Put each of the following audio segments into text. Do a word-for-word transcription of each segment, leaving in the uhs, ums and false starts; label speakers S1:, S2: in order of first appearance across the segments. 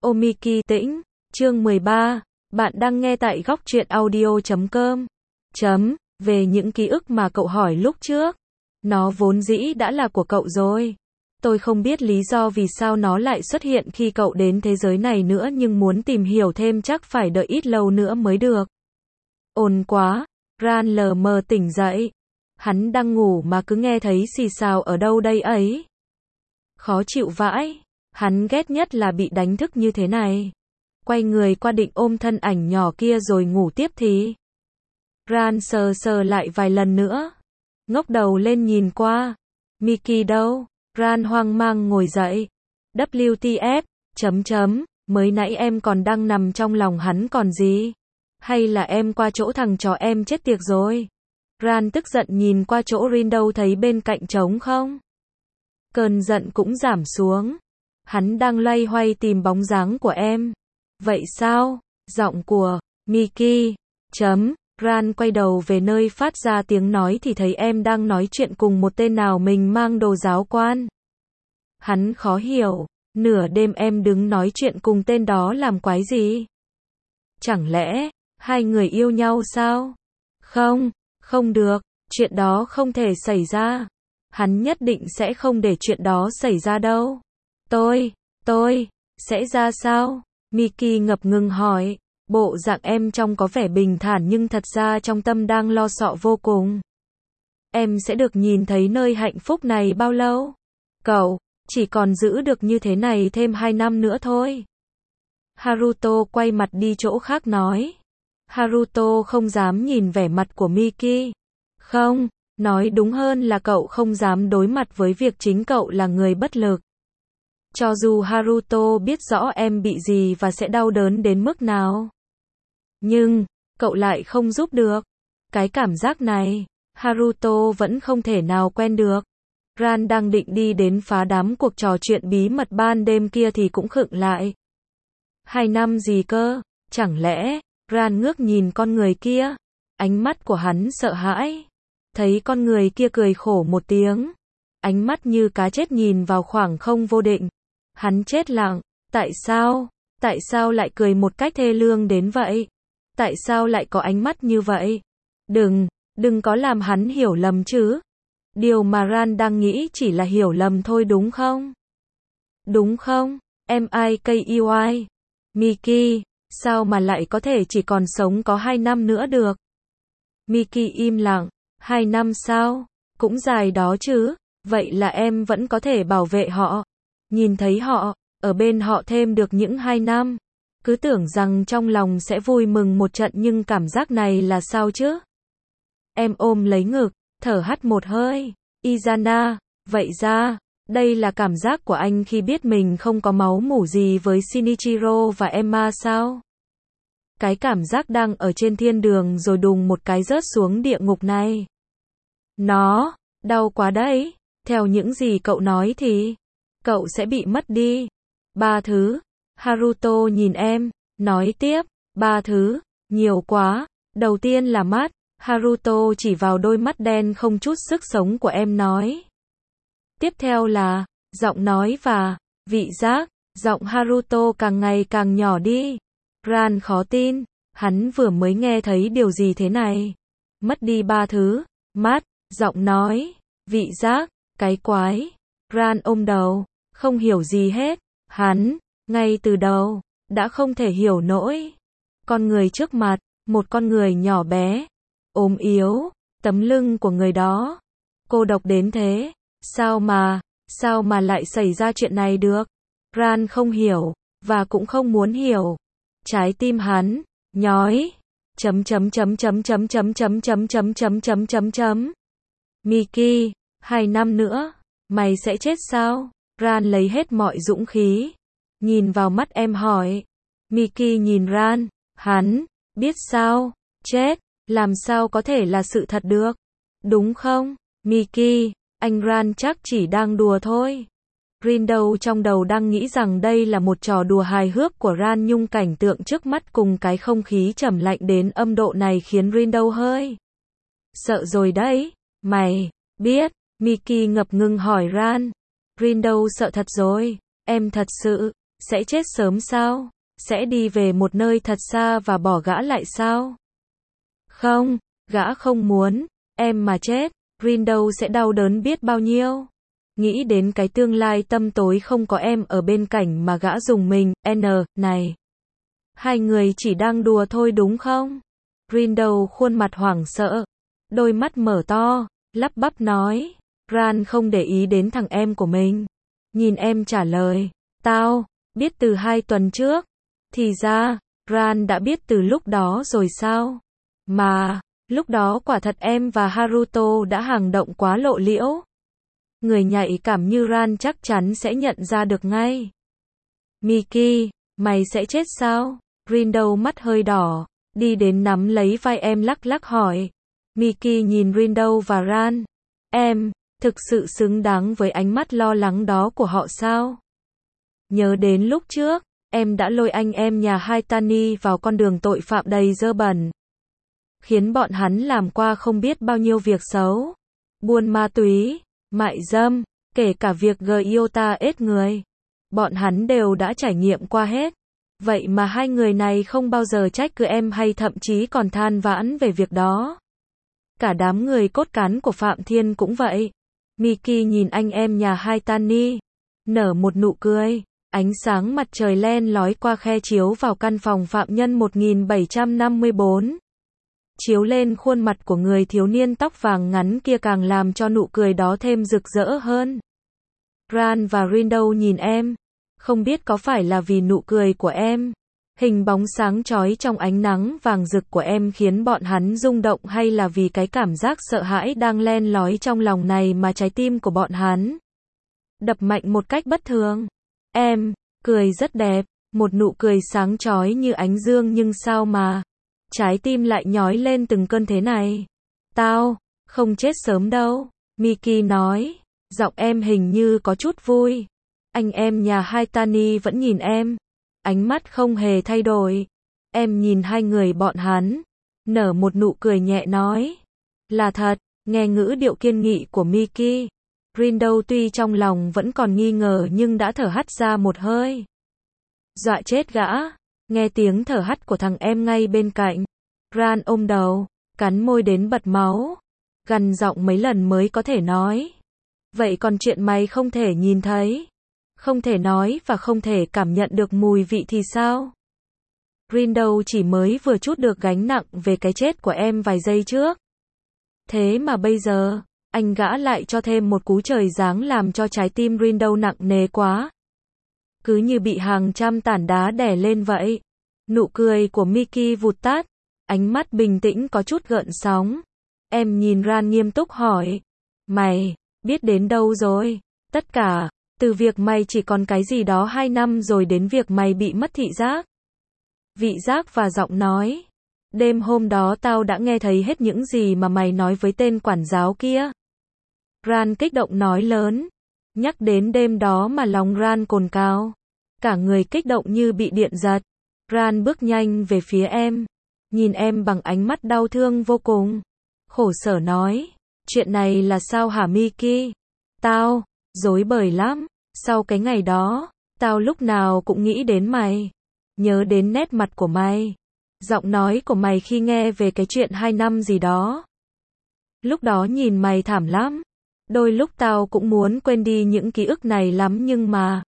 S1: Omiki Tĩnh, chương mười ba, bạn đang nghe tại góc truyện audio chấm com. Chấm, về những ký ức mà cậu hỏi lúc trước. Nó vốn dĩ đã là của cậu rồi. Tôi không biết lý do vì sao nó lại xuất hiện khi cậu đến thế giới này nữa, nhưng muốn tìm hiểu thêm chắc phải đợi ít lâu nữa mới được. Ồn quá, Ran lờ mờ tỉnh dậy. Hắn đang ngủ mà cứ nghe thấy xì xào ở đâu đây ấy. Khó chịu vãi. Hắn ghét nhất là bị đánh thức như thế này. Quay người qua định ôm thân ảnh nhỏ kia rồi ngủ tiếp thì. Ran sờ sờ lại vài lần nữa. Ngóc đầu lên nhìn qua. Miki đâu? Ran hoang mang ngồi dậy. vê kép tê ép, chấm chấm, mới nãy em còn đang nằm trong lòng hắn còn gì? Hay là em qua chỗ thằng chó em chết tiệt rồi? Ran tức giận nhìn qua chỗ Rin đâu thấy bên cạnh trống không? Cơn giận cũng giảm xuống. Hắn đang loay hoay tìm bóng dáng của em. Vậy sao? Giọng của Miki. Chấm. Ran quay đầu về nơi phát ra tiếng nói thì thấy em đang nói chuyện cùng một tên nào mình mang đồ giáo quan. Hắn khó hiểu. Nửa đêm em đứng nói chuyện cùng tên đó làm quái gì? Chẳng lẽ hai người yêu nhau sao? Không, không được. Chuyện đó không thể xảy ra. Hắn nhất định sẽ không để chuyện đó xảy ra đâu. Tôi, tôi, sẽ ra sao? Miki ngập ngừng hỏi. Bộ dạng em trông có vẻ bình thản nhưng thật ra trong tâm đang lo sợ vô cùng. Em sẽ được nhìn thấy nơi hạnh phúc này bao lâu? Cậu, chỉ còn giữ được như thế này thêm hai năm nữa thôi. Haruto quay mặt đi chỗ khác nói. Haruto không dám nhìn vẻ mặt của Miki. Không, nói đúng hơn là cậu không dám đối mặt với việc chính cậu là người bất lực. Cho dù Haruto biết rõ em bị gì và sẽ đau đớn đến mức nào. Nhưng, cậu lại không giúp được. Cái cảm giác này, Haruto vẫn không thể nào quen được. Ran đang định đi đến phá đám cuộc trò chuyện bí mật ban đêm kia thì cũng khựng lại. Hai năm gì cơ? Chẳng lẽ, Ran ngước nhìn con người kia. Ánh mắt của hắn sợ hãi. Thấy con người kia cười khổ một tiếng. Ánh mắt như cá chết nhìn vào khoảng không vô định. Hắn chết lặng. Tại sao? Tại sao lại cười một cách thê lương đến vậy? Tại sao lại có ánh mắt như vậy? Đừng, đừng có làm hắn hiểu lầm chứ. Điều mà Ran đang nghĩ chỉ là hiểu lầm thôi đúng không? Đúng không? em i ca e y. Miki, sao mà lại có thể chỉ còn sống có hai năm nữa được? Miki im lặng. Hai năm sao? Cũng dài đó chứ. Vậy là em vẫn có thể bảo vệ họ. Nhìn thấy họ, ở bên họ thêm được những hai năm. Cứ tưởng rằng trong lòng sẽ vui mừng một trận nhưng cảm giác này là sao chứ? Em ôm lấy ngực, thở hắt một hơi. Izana, vậy ra, đây là cảm giác của anh khi biết mình không có máu mủ gì với Shinichiro và Emma sao? Cái cảm giác đang ở trên thiên đường rồi đùng một cái rớt xuống địa ngục này. Nó, đau quá đấy. Theo những gì cậu nói thì, cậu sẽ bị mất đi. Ba thứ. Haruto nhìn em, nói tiếp. Ba thứ, nhiều quá. Đầu tiên là mắt. Haruto chỉ vào đôi mắt đen không chút sức sống của em nói. Tiếp theo là giọng nói và vị giác. Giọng Haruto càng ngày càng nhỏ đi. Ran khó tin, hắn vừa mới nghe thấy điều gì thế này. Mất đi ba thứ, mắt, giọng nói, vị giác, cái quái. Ran ôm đầu, không hiểu gì hết. Hắn, ngay từ đầu, đã không thể hiểu nổi. Con người trước mặt, một con người nhỏ bé, ốm yếu, tấm lưng của người đó. Cô độc đến thế, sao mà, sao mà lại xảy ra chuyện này được? Ran không hiểu, và cũng không muốn hiểu. Trái tim hắn, nhói. Chấm chấm chấm chấm chấm chấm chấm chấm chấm chấm chấm chấm chấm. Miki, hai năm nữa, mày sẽ chết sao? Ran lấy hết mọi dũng khí. Nhìn vào mắt em hỏi. Miki nhìn Ran, hắn, biết sao? Chết, làm sao có thể là sự thật được? Đúng không? Miki, anh Ran chắc chỉ đang đùa thôi. Rin đâu trong đầu đang nghĩ rằng đây là một trò đùa hài hước của Ran, nhưng cảnh tượng trước mắt cùng cái không khí trầm lạnh đến âm độ này khiến Rin đâu hơi sợ rồi đấy. Mày biết? Miki ngập ngừng hỏi Ran. Rin đâu sợ thật rồi. Em thật sự Sẽ chết sớm sao? Sẽ đi về một nơi thật xa và bỏ gã lại sao? Không, gã không muốn, em mà chết, Rindo sẽ đau đớn biết bao nhiêu. Nghĩ đến cái tương lai tăm tối không có em ở bên cạnh mà gã dùng mình, N, này. Hai người chỉ đang đùa thôi đúng không? Rindo khuôn mặt hoảng sợ, đôi mắt mở to, lắp bắp nói. Ran không để ý đến thằng em của mình. Nhìn em trả lời, tao, biết từ hai tuần trước. Thì ra, Ran đã biết từ lúc đó rồi sao? Mà, lúc đó quả thật em và Haruto đã hành động quá lộ liễu. Người nhạy cảm như Ran chắc chắn sẽ nhận ra được ngay. Miki, mày sẽ chết sao? Rindo mắt hơi đỏ, đi đến nắm lấy vai em lắc lắc hỏi. Miki nhìn Rindo và Ran. Em, thực sự xứng đáng với ánh mắt lo lắng đó của họ sao? Nhớ đến lúc trước, em đã lôi anh em nhà Haitani vào con đường tội phạm đầy dơ bẩn. Khiến bọn hắn làm qua không biết bao nhiêu việc xấu. Buôn ma túy, mại dâm, kể cả việc Gyota ết người. Bọn hắn đều đã trải nghiệm qua hết. Vậy mà hai người này không bao giờ trách cứ em hay thậm chí còn than vãn về việc đó. Cả đám người cốt cán của Phạm Thiên cũng vậy. Miki nhìn anh em nhà Haitani, nở một nụ cười. Ánh sáng mặt trời len lói qua khe chiếu vào căn phòng phạm nhân một nghìn bảy trăm năm mươi bốn. Chiếu lên khuôn mặt của người thiếu niên tóc vàng ngắn kia càng làm cho nụ cười đó thêm rực rỡ hơn. Ran và Rindo nhìn em. Không biết có phải là vì nụ cười của em, hình bóng sáng chói trong ánh nắng vàng rực của em khiến bọn hắn rung động hay là vì cái cảm giác sợ hãi đang len lói trong lòng này mà trái tim của bọn hắn đập mạnh một cách bất thường. Em, cười rất đẹp, một nụ cười sáng chói như ánh dương nhưng sao mà trái tim lại nhói lên từng cơn thế này. Tao, không chết sớm đâu, Miki nói, giọng em hình như có chút vui. Anh em nhà Haitani vẫn nhìn em, ánh mắt không hề thay đổi. Em nhìn hai người bọn hắn, nở một nụ cười nhẹ nói. Là thật, nghe ngữ điệu kiên nghị của Miki. Rindo tuy trong lòng vẫn còn nghi ngờ nhưng đã thở hắt ra một hơi. Dọa chết gã, nghe tiếng thở hắt của thằng em ngay bên cạnh. Ran ôm đầu, cắn môi đến bật máu, gằn giọng mấy lần mới có thể nói. Vậy còn chuyện mày không thể nhìn thấy, không thể nói và không thể cảm nhận được mùi vị thì sao? Rindo chỉ mới vừa trút được gánh nặng về cái chết của em vài giây trước. Thế mà bây giờ, anh gã lại cho thêm một cú trời giáng làm cho trái tim Rindo nặng nề quá. Cứ như bị hàng trăm tảng đá đè lên vậy. Nụ cười của Miki vụt tắt, ánh mắt bình tĩnh có chút gợn sóng. Em nhìn Ran nghiêm túc hỏi. Mày, biết đến đâu rồi? Tất cả, từ việc mày chỉ còn cái gì đó hai năm rồi đến việc mày bị mất thị giác. Vị giác và giọng nói. Đêm hôm đó tao đã nghe thấy hết những gì mà mày nói với tên quản giáo kia. Ran kích động nói lớn. Nhắc đến đêm đó mà lòng Ran cồn cào. Cả người kích động như bị điện giật. Ran bước nhanh về phía em. Nhìn em bằng ánh mắt đau thương vô cùng. Khổ sở nói. Chuyện này là sao hả Miki? Tao, rối bời lắm. Sau cái ngày đó, tao lúc nào cũng nghĩ đến mày. Nhớ đến nét mặt của mày. Giọng nói của mày khi nghe về cái chuyện hai năm gì đó. Lúc đó nhìn mày thảm lắm. Đôi lúc tao cũng muốn quên đi những ký ức này lắm nhưng mà...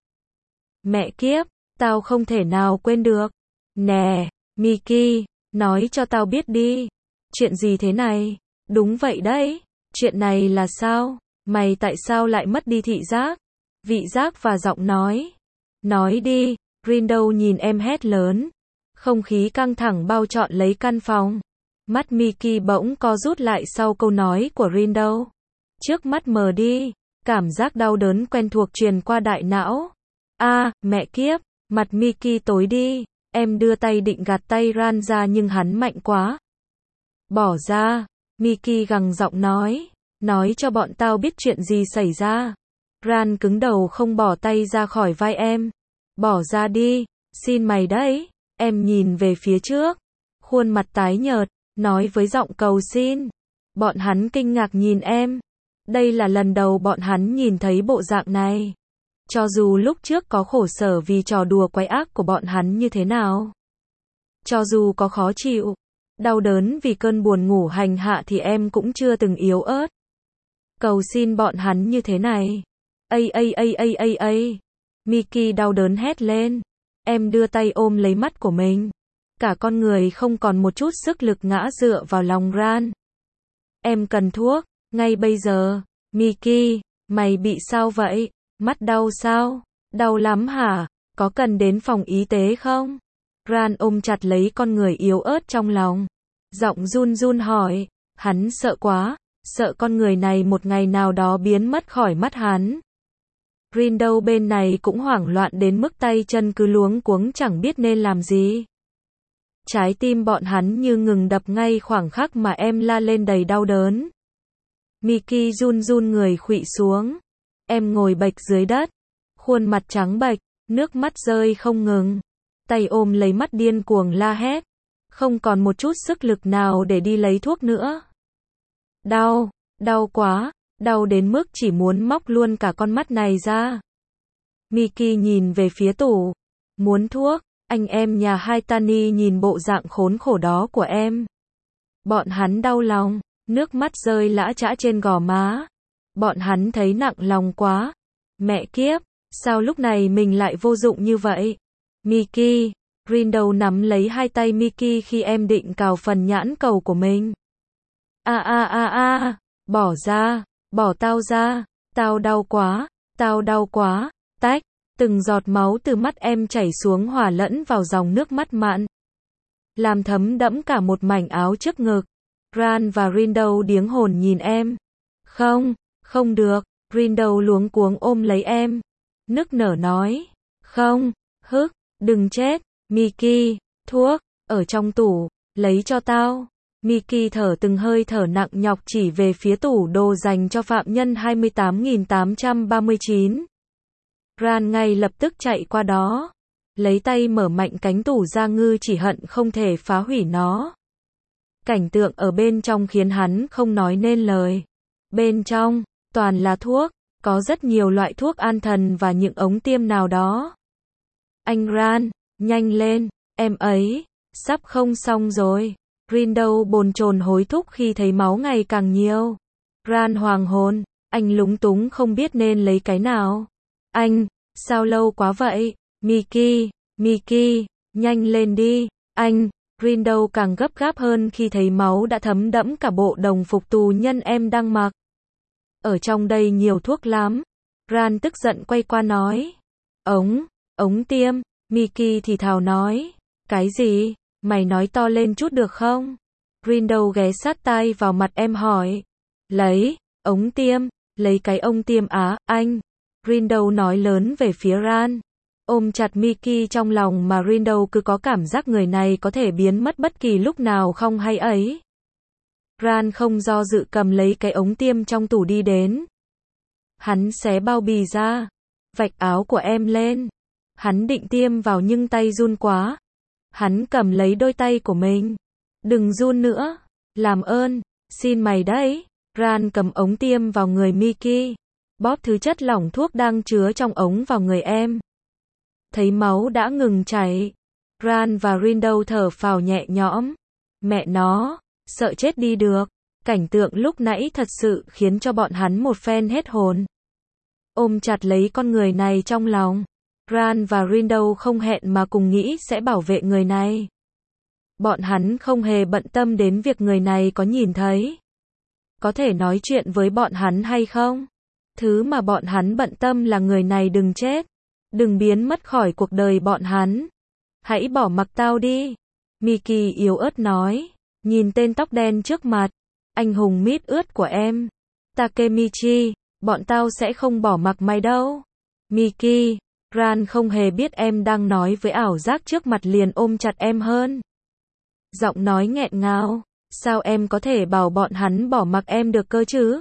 S1: Mẹ kiếp, tao không thể nào quên được. Nè, Miki, nói cho tao biết đi. Chuyện gì thế này? Đúng vậy đấy. Chuyện này là sao? Mày tại sao lại mất đi thị giác? Vị giác và giọng nói. Nói đi, Rindo nhìn em hét lớn. Không khí căng thẳng bao trọn lấy căn phòng. Mắt Miki bỗng co rút lại sau câu nói của Rindo. Trước mắt mờ đi, cảm giác đau đớn quen thuộc truyền qua đại não. A, à, mẹ kiếp, mặt Miki tối đi, em đưa tay định gạt tay Ran ra nhưng hắn mạnh quá. Bỏ ra, Miki gằn giọng nói, nói cho bọn tao biết chuyện gì xảy ra. Ran cứng đầu không bỏ tay ra khỏi vai em. Bỏ ra đi, xin mày đấy. Em nhìn về phía trước, khuôn mặt tái nhợt, nói với giọng cầu xin. Bọn hắn kinh ngạc nhìn em. Đây là lần đầu bọn hắn nhìn thấy bộ dạng này. Cho dù lúc trước có khổ sở vì trò đùa quái ác của bọn hắn như thế nào. Cho dù có khó chịu, đau đớn vì cơn buồn ngủ hành hạ thì em cũng chưa từng yếu ớt. Cầu xin bọn hắn như thế này. Ây ây ây ây ây ây. Mickey đau đớn hét lên. Em đưa tay ôm lấy mắt của mình. Cả con người không còn một chút sức lực ngã dựa vào lòng Ran. Em cần thuốc, ngay bây giờ. Mickey, mày bị sao vậy? Mắt đau sao? Đau lắm hả? Có cần đến phòng y tế không? Ran ôm chặt lấy con người yếu ớt trong lòng. Giọng run run hỏi. Hắn sợ quá, sợ con người này một ngày nào đó biến mất khỏi mắt hắn. Rindo bên này cũng hoảng loạn đến mức tay chân cứ luống cuống chẳng biết nên làm gì. Trái tim bọn hắn như ngừng đập ngay khoảng khắc mà em la lên đầy đau đớn. Mickey run run người khuỵu xuống. Em ngồi bệch dưới đất. Khuôn mặt trắng bệch, nước mắt rơi không ngừng. Tay ôm lấy mắt điên cuồng la hét. Không còn một chút sức lực nào để đi lấy thuốc nữa. Đau, đau quá, đau đến mức chỉ muốn móc luôn cả con mắt này ra. Mickey nhìn về phía tủ. Muốn thuốc, anh em nhà Haitani nhìn bộ dạng khốn khổ đó của em. Bọn hắn đau lòng, nước mắt rơi lã chã trên gò má. Bọn hắn thấy nặng lòng quá. Mẹ kiếp, sao lúc này mình lại vô dụng như vậy? Mickey, Rindo nắm lấy hai tay Mickey khi em định cào phần nhãn cầu của mình. A a a a, bỏ ra, bỏ tao ra, tao đau quá, tao đau quá, tách, từng giọt máu từ mắt em chảy xuống hòa lẫn vào dòng nước mắt mặn. Làm thấm đẫm cả một mảnh áo trước ngực. Ran và Rindo điếng hồn nhìn em. Không, không được, Rindo luống cuống ôm lấy em. Nức nở nói. Không, hức, đừng chết, Mickey, thuốc, ở trong tủ, lấy cho tao. Mickey thở từng hơi thở nặng nhọc chỉ về phía tủ đồ dành cho phạm nhân hai mươi tám nghìn tám trăm ba mươi chín. Ran ngay lập tức chạy qua đó. Lấy tay mở mạnh cánh tủ ra ngư chỉ hận không thể phá hủy nó. Cảnh tượng ở bên trong khiến hắn không nói nên lời. Bên trong, toàn là thuốc, có rất nhiều loại thuốc an thần và những ống tiêm nào đó. Anh Ran, nhanh lên, em ấy, sắp không xong rồi. Rindo bồn chồn hối thúc khi thấy máu ngày càng nhiều. Ran hoàng hồn, anh lúng túng không biết nên lấy cái nào. Anh, sao lâu quá vậy? Mickey, Mickey, nhanh lên đi, anh. Rindo càng gấp gáp hơn khi thấy máu đã thấm đẫm cả bộ đồng phục tù nhân em đang mặc. Ở trong đây nhiều thuốc lắm. Ran tức giận quay qua nói. Ống, ống tiêm. Mickey thì thào nói. Cái gì? Mày nói to lên chút được không? Rindo ghé sát tai vào mặt em hỏi. Lấy, ống tiêm, lấy cái ông tiêm á, anh. Rindo nói lớn về phía Ran. Ôm chặt Mickey trong lòng mà Rindo cứ có cảm giác người này có thể biến mất bất kỳ lúc nào không hay ấy. Ran không do dự cầm lấy cái ống tiêm trong tủ đi đến. Hắn xé bao bì ra, vạch áo của em lên. Hắn định tiêm vào nhưng tay run quá. Hắn cầm lấy đôi tay của mình. Đừng run nữa, làm ơn, xin mày đấy. Ran cầm ống tiêm vào người Mickey. Bóp thứ chất lỏng thuốc đang chứa trong ống vào người em. Thấy máu đã ngừng chảy. Ran và Rindo thở phào nhẹ nhõm. Mẹ nó, sợ chết đi được. Cảnh tượng lúc nãy thật sự khiến cho bọn hắn một phen hết hồn. Ôm chặt lấy con người này trong lòng. Ran và Rindo không hẹn mà cùng nghĩ sẽ bảo vệ người này. Bọn hắn không hề bận tâm đến việc người này có nhìn thấy. Có thể nói chuyện với bọn hắn hay không? Thứ mà bọn hắn bận tâm là người này đừng chết. Đừng biến mất khỏi cuộc đời bọn hắn. Hãy bỏ mặc tao đi. Mickey yếu ớt nói. Nhìn tên tóc đen trước mặt. Anh hùng mít ướt của em. Takemichi, bọn tao sẽ không bỏ mặc mày đâu. Mickey, Ran không hề biết em đang nói với ảo giác trước mặt liền ôm chặt em hơn. Giọng nói nghẹn ngào. Sao em có thể bảo bọn hắn bỏ mặc em được cơ chứ?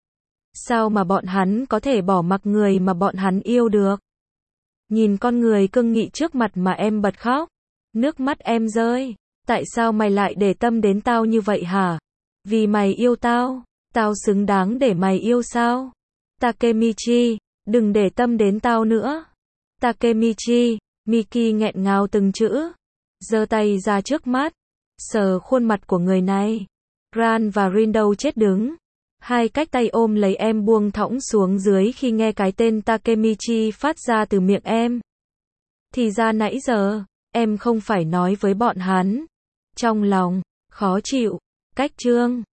S1: Sao mà bọn hắn có thể bỏ mặc người mà bọn hắn yêu được? Nhìn con người cưng nghị trước mặt mà em bật khóc. Nước mắt em rơi. Tại sao mày lại để tâm đến tao như vậy hả? Vì mày yêu tao. Tao xứng đáng để mày yêu sao? Takemichi, Đừng để tâm đến tao nữa. Takemichi, Miki nghẹn ngào từng chữ. Giơ tay ra trước mắt. Sờ khuôn mặt của người này. Ran và Rin đâu chết đứng. Hai cách tay ôm lấy em buông thõng xuống dưới khi nghe cái tên Takemichi phát ra từ miệng em. Thì ra nãy giờ, em không phải nói với bọn hắn. Trong lòng, khó chịu, cách trương.